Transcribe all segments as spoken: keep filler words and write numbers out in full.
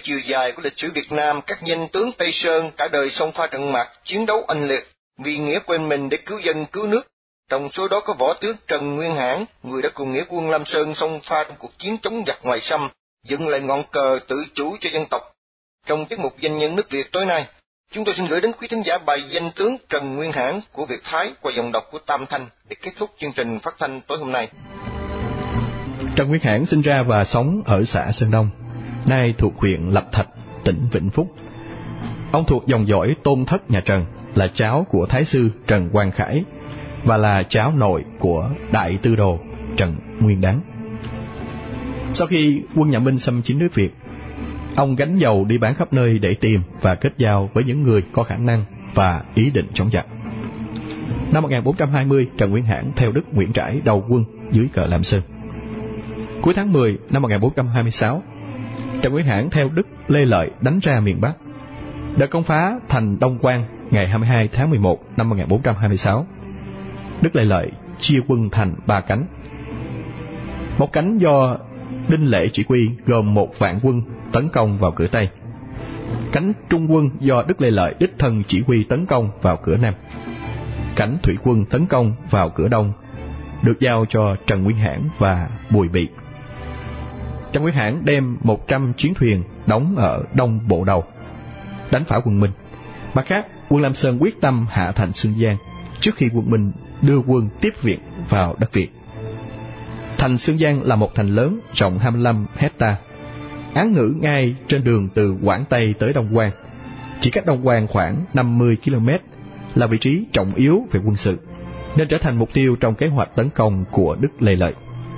chiều dài của lịch sử Việt Nam, các danh tướng Tây Sơn cả đời xông pha trận mạc, chiến đấu oanh liệt, vì nghĩa quên mình để cứu dân cứu nước. Trong số đó có võ tướng Trần Nguyên Hãn, người đã cùng nghĩa quân Lam Sơn xông pha trong cuộc chiến chống giặc ngoài xâm, dựng lại ngọn cờ tự chủ cho dân tộc. Trong tiết mục Danh nhân nước Việt tối nay, chúng tôi xin gửi đến quý thính giả bài Danh tướng Trần Nguyên Hãn của Việt Thái qua giọng đọc của Tam Thanh để kết thúc chương trình phát thanh tối hôm nay. Trần Nguyên Hãn sinh ra và sống ở xã Sơn Đông, nay thuộc huyện Lập Thạch, tỉnh Vĩnh Phúc. Ông thuộc dòng dõi Tôn Thất nhà Trần, là cháu của Thái sư Trần Quang Khải và là cháu nội của Đại Tư Đồ Trần Nguyên Đán. Sau khi quân nhà Minh xâm chiếm nước Việt, ông gánh dầu đi bán khắp nơi để tìm và kết giao với những người có khả năng và ý định chống giặc. Năm một nghìn bốn trăm hai mươi, Trần Nguyên Hãn theo Đức Nguyễn Trãi đầu quân dưới cờ Lam Sơn. Cuối tháng mười năm một nghìn bốn trăm hai mươi sáu, Trần Nguyên Hãn theo Đức Lê Lợi đánh ra miền Bắc. Đợt công phá thành Đông Quan ngày hai mươi hai tháng mười một năm một nghìn bốn trăm hai mươi sáu, Đức Lê Lợi chia quân thành ba cánh. Một cánh do Đinh Lễ chỉ huy gồm một vạn quân tấn công vào cửa Tây. Cánh trung quân do Đức Lê Lợi đích thân chỉ huy tấn công vào cửa Nam. Cánh thủy quân tấn công vào cửa Đông được giao cho Trần Nguyên Hãn và Bùi Bị. Trần Nguyên Hãn đem một trăm chiến thuyền đóng ở Đông Bộ Đầu đánh phá quân Minh. Mặt khác, quân Lam Sơn quyết tâm hạ thành Xuân Giang trước khi quân Minh đưa quân tiếp viện vào đất Việt. Thành Xuân Giang là một thành lớn rộng hai mươi lăm hecta, án ngữ ngay trên đường từ Quảng Tây tới Đông Quan, chỉ cách Đông Quan khoảng năm mươi ki lô mét, là vị trí trọng yếu về quân sự, nên trở thành mục tiêu trong kế hoạch tấn công của Đức Lê Lợi.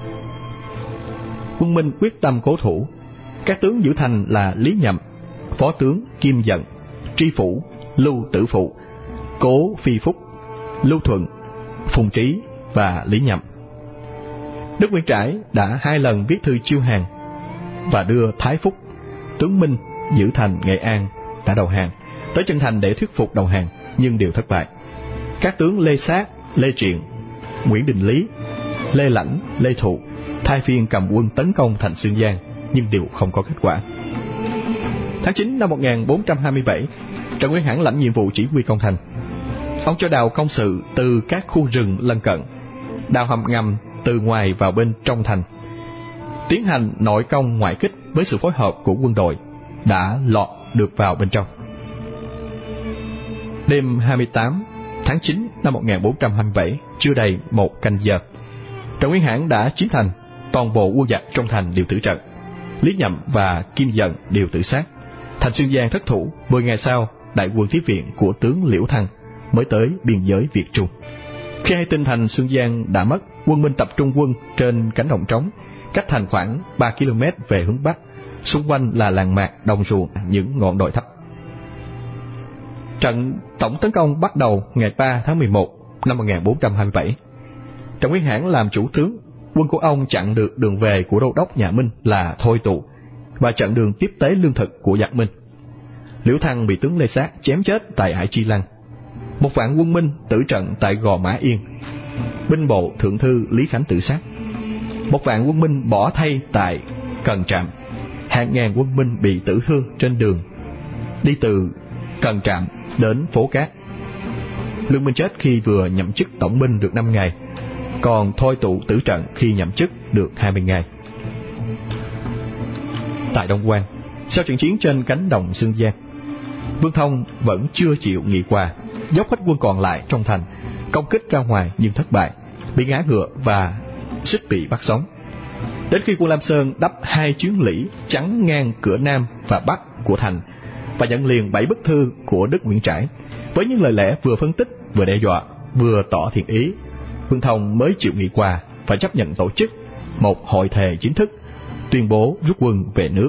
Quân Minh quyết tâm cố thủ. Các tướng giữ thành là Lý Nhậm, phó tướng Kim Dận, Tri Phủ, Lưu Tử Phụ, Cố Phi Phúc, Lưu Thuận, Phùng Trí và Lý Nhậm. Đức Nguyễn Trãi đã hai lần viết thư chiêu hàng và đưa Thái Phúc, tướng Minh giữ thành Nghệ An đã đầu hàng, tới chân thành để thuyết phục đầu hàng, nhưng đều thất bại. Các tướng Lê Sát, Lê Triện, Nguyễn Đình Lý, Lê Lãnh, Lê Thụ thay phiên cầm quân tấn công thành Xuân Giang, nhưng đều không có kết quả. Tháng chín năm một nghìn bốn trăm hai mươi bảy, Trần Nguyên Hãn lãnh nhiệm vụ chỉ huy công thành. Ông cho đào công sự từ các khu rừng lân cận, đào hầm ngầm từ ngoài vào bên trong thành, tiến hành nội công ngoại kích với sự phối hợp của quân đội, đã lọt được vào bên trong. Đêm hai mươi tám tháng chín năm một nghìn bốn trăm hai mươi bảy, chưa đầy một canh giờ, Trần Nguyên Hãn đã chiếm thành. Toàn bộ quân giặc trong thành đều tử trận, Lý Nhậm và Kim Dận đều tự sát. Thành Xuân Giang thất thủ. Mười ngày sau, đại quân tiếp viện của tướng Liễu Thăng mới tới biên giới Việt Trung. Khi hay tin thành Xuân Giang đã mất, quân Minh tập trung quân trên cánh đồng trống, cách thành khoảng ba ki lô mét về hướng bắc, xung quanh là làng mạc, đồng ruộng, những ngọn đồi thấp. Trận tổng tấn công bắt đầu ngày ba tháng mười một năm một nghìn bốn trăm hai mươi bảy. Trần Nguyên Hãn làm chủ tướng. Quân của ông chặn được đường về của đô đốc nhà Minh là Thôi Tụ và chặn đường tiếp tế lương thực của giặc Minh. Liễu Thăng bị tướng Lê Sát chém chết tại Ải Chi Lăng. Một vạn quân Minh tử trận tại Gò Mã Yên. Binh bộ thượng thư Lý Khánh tự sát. Một vạn quân Minh bỏ thay tại Cần Trạm. Hàng ngàn quân Minh bị tử thương trên đường đi từ Cần Trạm đến Phố Cát. Lương Minh chết khi vừa nhậm chức tổng binh được năm ngày, còn Thôi Tụ tử trận khi nhậm chức được hai mươi ngày. Tại Đông Quan, sau trận chiến trên cánh đồng Xuân Giang, Vương Thông vẫn chưa chịu nghỉ qua, dốc hết quân còn lại trong thành, công kích ra ngoài nhưng thất bại, bị ngã ngựa và suýt bị bắt sống. Đến khi quân Lam Sơn đắp hai chuyến lũy chắn ngang cửa Nam và Bắc của thành và nhận liền bảy bức thư của Đức Nguyễn Trãi với những lời lẽ vừa phân tích, vừa đe dọa, vừa tỏ thiện ý, Vương Thông mới chịu nghỉ qua và chấp nhận tổ chức một hội thề chính thức, tuyên bố rút quân về nước.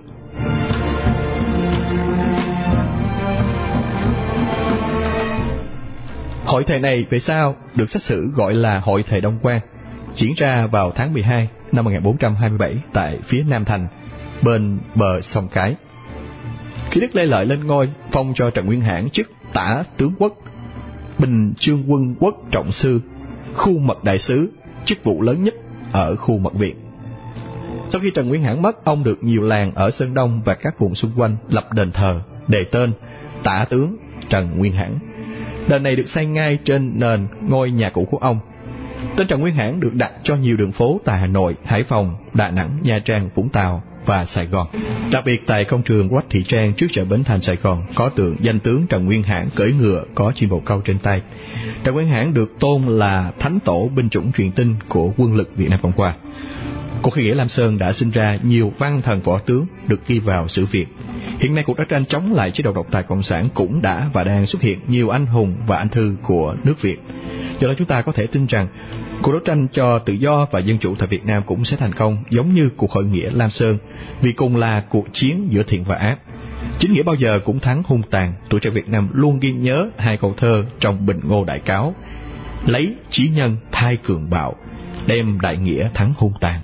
Hội thề này về sau được xét xử gọi là Hội thề Đông Quan, diễn ra vào tháng mười hai năm một nghìn bốn trăm hai mươi bảy tại phía Nam thành, bên bờ sông Cái. Khi Đức Lê Lợi lên ngôi, phong cho Trần Nguyên Hãn chức tả tướng quốc, bình chương quân quốc trọng sư, khu mật đại sứ, chức vụ lớn nhất ở khu mật viện. Sau khi Trần Nguyên Hãn mất, ông được nhiều làng ở Sơn Đông và các vùng xung quanh lập đền thờ, đề tên Tả tướng Trần Nguyên Hãn. Đền này được xây ngay trên nền ngôi nhà cũ của ông. Tên Trần Nguyên Hãn được đặt cho nhiều đường phố tại Hà Nội, Hải Phòng, Đà Nẵng, Nha Trang, Vũng Tàu và Sài Gòn. Đặc biệt tại công trường Quách Thị Trang trước chợ Bến Thành Sài Gòn có tượng danh tướng Trần Nguyên Hãn cưỡi ngựa có chim bồ câu trên tay. Trần Nguyên Hãn được tôn là thánh tổ binh chủng truyền tinh của quân lực Việt Nam Cộng Hòa. Cuộc khởi nghĩa Lam Sơn đã sinh ra nhiều văn thần võ tướng được ghi vào sử Việt. Hiện nay cuộc đấu tranh chống lại chế độ độc tài cộng sản cũng đã và đang xuất hiện nhiều anh hùng và anh thư của nước Việt. Do đó chúng ta có thể tin rằng cuộc đấu tranh cho tự do và dân chủ tại Việt Nam cũng sẽ thành công giống như cuộc khởi nghĩa Lam Sơn, vì cùng là cuộc chiến giữa thiện và ác. Chính nghĩa bao giờ cũng thắng hung tàn. Tuổi trẻ Việt Nam luôn ghi nhớ hai câu thơ trong Bình Ngô Đại Cáo: lấy chí nhân thay cường bạo, đem đại nghĩa thắng hung tàn.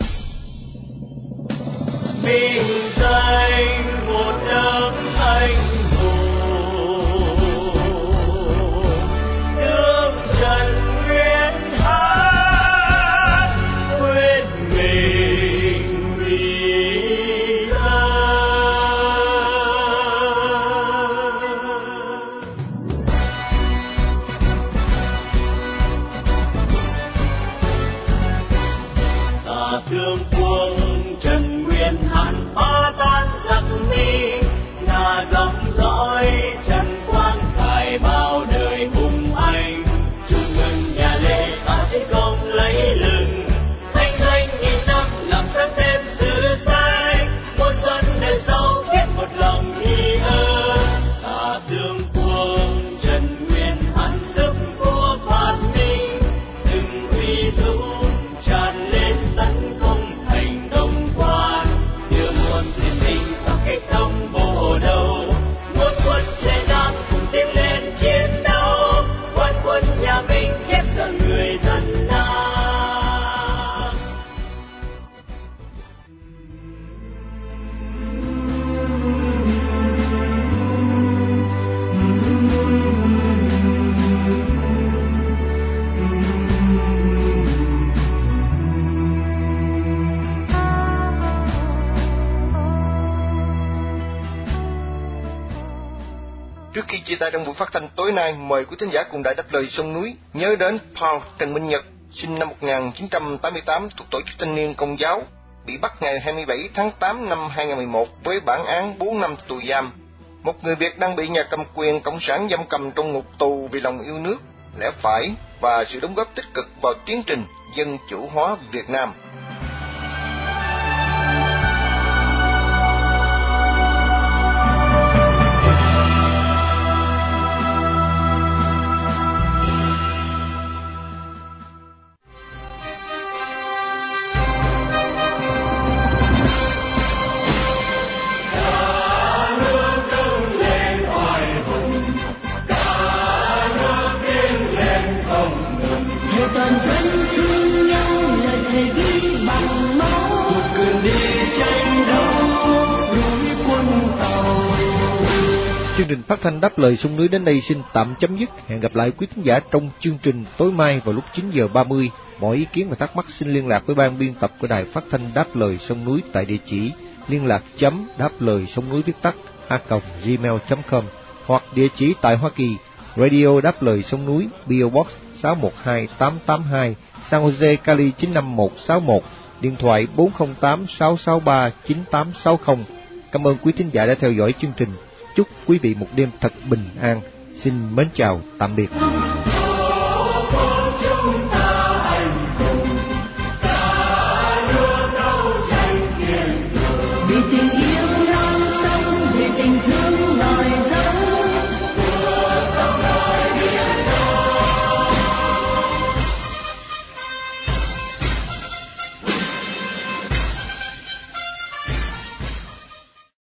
Vinh danh một nước anh hùng, tướng Trần Nguyên Hãn quên mình vì dân. Ta thương quân Trần Nguyên Hãn phá tan giặc Mỹ, ngà dòng dõi Trần Quang Khải bao đời hùng anh. Chúc mừng nhà Lê ta chiến công lấy lừng, thanh danh nghìn năm làm sáng thêm sự sai. Muôn dân đời sau kết một lòng tri ân. Ta thương quân Trần Nguyên Hãn giúp vua Phát Minh, từng uy dũng tràn lên tấn công thành Đông Quan. Đưa muôn thiên binh tập kết đông bộ đầu, muôn quân trẻ Nam cùng tiến lên chiến đấu. Quan quân nhà mình khiếp sợ người dân Nam. Trước khi chia tay trong buổi phát thanh tối nay, mời quý thính giả cùng Đài Đáp Lời Sông Núi nhớ đến Paul Trần Minh Nhật, sinh năm một nghìn chín trăm tám mươi tám, thuộc tổ chức thanh niên Công giáo, bị bắt ngày hai mươi bảy tháng tám năm hai nghìn không trăm mười một với bản án bốn năm tù giam. Một người Việt đang bị nhà cầm quyền cộng sản giam cầm trong ngục tù vì lòng yêu nước, lẽ phải và sự đóng góp tích cực vào tiến trình dân chủ hóa Việt Nam. Chương trình phát thanh Đáp Lời Sông Núi đến đây xin tạm chấm dứt. Hẹn gặp lại quý thính giả trong chương trình tối mai vào lúc chín giờ ba mươi. Mọi ý kiến và thắc mắc xin liên lạc với ban biên tập của Đài Phát thanh Đáp Lời Sông Núi tại địa chỉ liên lạc chấm đáp lời sông núi viết tắt a còng gmail chấm com hoặc địa chỉ tại Hoa Kỳ, Radio Đáp Lời Sông Núi, pê ô Box sáu một hai tám tám hai, San Jose, Cali chín năm một sáu một, điện thoại bốn không tám sáu sáu ba chín tám sáu không. Cảm ơn quý thính giả đã theo dõi chương trình. Chúc quý vị một đêm thật bình an. Xin mến chào, tạm biệt.